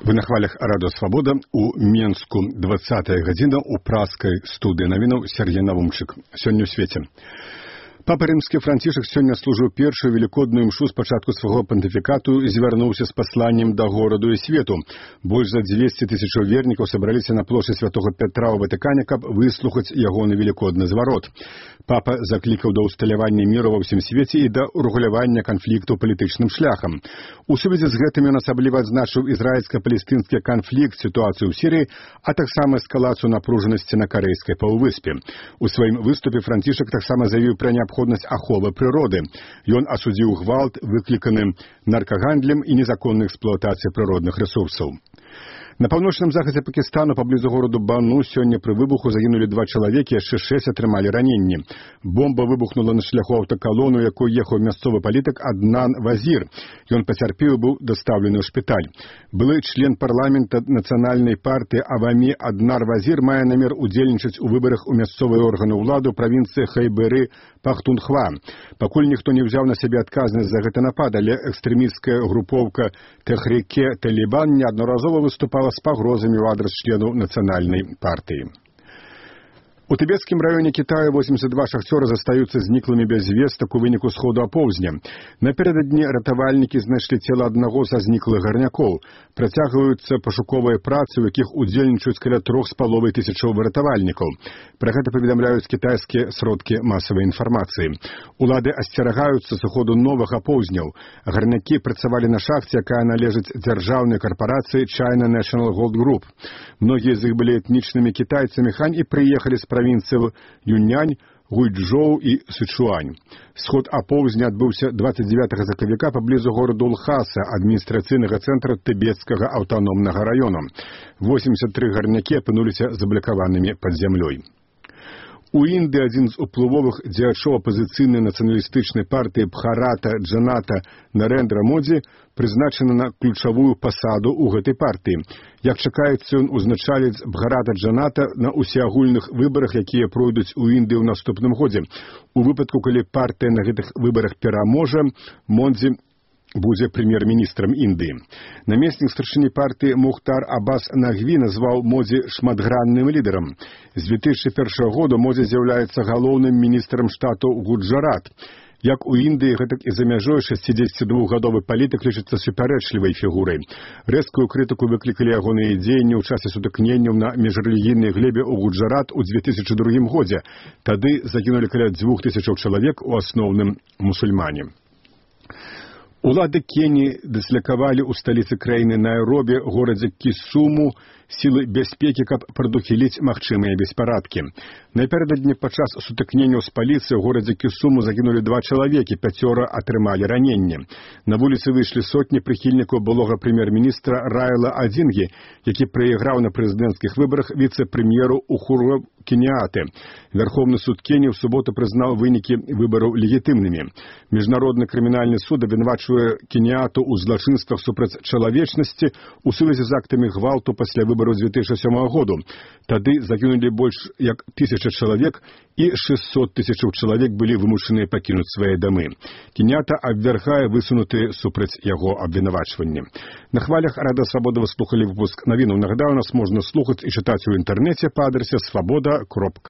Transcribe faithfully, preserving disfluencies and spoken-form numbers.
Вы на хвалях Радио Свобода у Менску двадцатая гадзіна у праскай студыі навінаў Сергей Навумчык. Сёння ў свеце. Папа Рымскі Францішак сёння служыў першую велікодную імшу з пачатку свайго пантыфікату і звярнуўся з пасланнем да гораду і свету. Больш за дзвесце тысяч вернікаў сабраліся на плошчы Святога Пятра ў Ватыкане, каб выслухаць ягоны велікодны зварот. Папа заклікаў да ўсталявання міру ва ўсім свеце і да урэгулявання канфлікту палітычным шляхам. У сувязі з гэтым ён асабліва адзначыў ізраільска-палестынскі канфлікт, сітуацыю ў Сірыі, а таксама эскалацыю напружанасці на Карэйскай паўвыспе. У сваім выступе Францішак таксама заявіў пра неабходнасць аховы прыроды. Ён асудзіў гвалт, выкліканы наркагандлем і незаконнай эксплуатацыяй прыродных рэсурсаў. На паўночным захадзе Пакістану паблізу гораду Бану сёння пры выбуху загінулі два чалавекі, яшчэ шэсць атрымалі раненні. Бомба выбухнула на шляху аўтакалону, якой ехаў мясцовы палітык Аднан Вазір. Ён пацярпеў, быў дастаўлены ў шпіталь. Былы член парламента нацыянальнай партыі Авамі Аднар Вазір мае намер удзельнічаць у выбарах у мясцовыя органы ўлады ў правінцыі Хайберы Пахтунхва. Пакуль ніхто не ўзяў на сябе адказнасць за гэты напад, але экстрэмісцкая групоўка Тэхрике Талибан неаднаразова выступала с погрозами в адрес членов национальной партии. У тыбецкім раёне Китая восемьдесят два шахцёра застаюцца зніклымі без вестак у выніку сходу апоўзня. Напярэдадні ратавальнікі знайшлі цела аднаго са зніклых гарнякоў. Працягваюцца пашуковыя працы, у якіх удзельнічаюць каля трох з паловай тысячаў выратавальнікаў. Пра гэта паведамляюць кітайскія сродкі масавай інфармацыі. Улады асцерагаюцца сыходу новых апоўзняў. Гарнякі працавалі на шахце, якая належыць дзяржаўнай карпорацыі China National Gold Group. Многія з іх былі этнічнымі кітайцамі хань і прыехалі з правінцыяў Юньнань, Гуйчжоу і Сычуань. Сход апоўзня адбыўся двадцать девятага сакавіка паблізу гораду Лхаса, адміністрацыйнага цэнтра тыбецкага аўтаномнага раёна. восемьдесят три гарнякі апынуліся заблакаванымі пад зямлёй. У Індыі адзін з уплывовых дзеячоў апазіцыйнай нацыяналістычнай партыі Бхарата Джаната Нарэндра Модзі прызначаны на ключавую пасаду ў гэтай партыі. Як чакаецца, ён узначаліць Бхарата Джаната на усеагульных выбарах, якія пройдуць у Індыі ў наступным годзе. У выпадку, калі партыя на гэтых выбарах пераможа, Модзі будзе прэм'ер-міністрам Індыі. Намеснік старшыні партыі Мухтар Аббас Нагві назваў Модзі шматгранным лідарам. З две тысячи першага года Модзі з'яўляецца галоўным міністрам штату Гуджарат. Як у Індыі, гэтак і за мяжой шэсцідзесяцідвухгадовы палітык лічыцца супярэчлівай фігурай. Рэзкую крытыку выклікалі ягоныя дзеянні ў часе сутыкненняў на міжрэлігійнай глебе ў Гуджарат у две тысячи другім годзе. Тады загінулі каля дзвюх тысячаў чалавек, у асноўным мусульмане. Улады Кеніі дыслякавалі ў сталіцы краіны Найробі, горадзе Кісуму, сілы бяспекі, каб прадухіліць магчымыя беспарадкі. Напярэдадні падчас сутыкненняў з паліцыяй у горадзе Кісуму загінулі два чалавекі, пяцёра атрымалі раненні. На вуліцы выйшлі сотні прыхільнікаў былога прэм'ер-міністра Райла Адзінгі, які прайграў на прэзідэнцкіх выбарах віцэ-прэм'еру Ухуру Кеніяты. Верховны суд Кеніі ў суботу прызнаў вынікі выбараў легітымнымі. Міжнародны крымінальны суд абвінавачвае Кеніяту ў злачынствах супраць чалавечнасці у сувязі з актамі гвалту пасля выбараў две тысячи сёмага году. Тады загінулі больш як тысяча чалавек і шэсцьсот тысячаў чалавек былі вымушаныя пакінуць свае дамы. Кеніята абвяргае высунутыя супраць яго абвінавачванні. На хвалях Радыё Свабода вы слухалі выпуск навінаў. Нагадаю, нас можна слухаць і чытаць у інтэрнэце па адрасе свабода кропка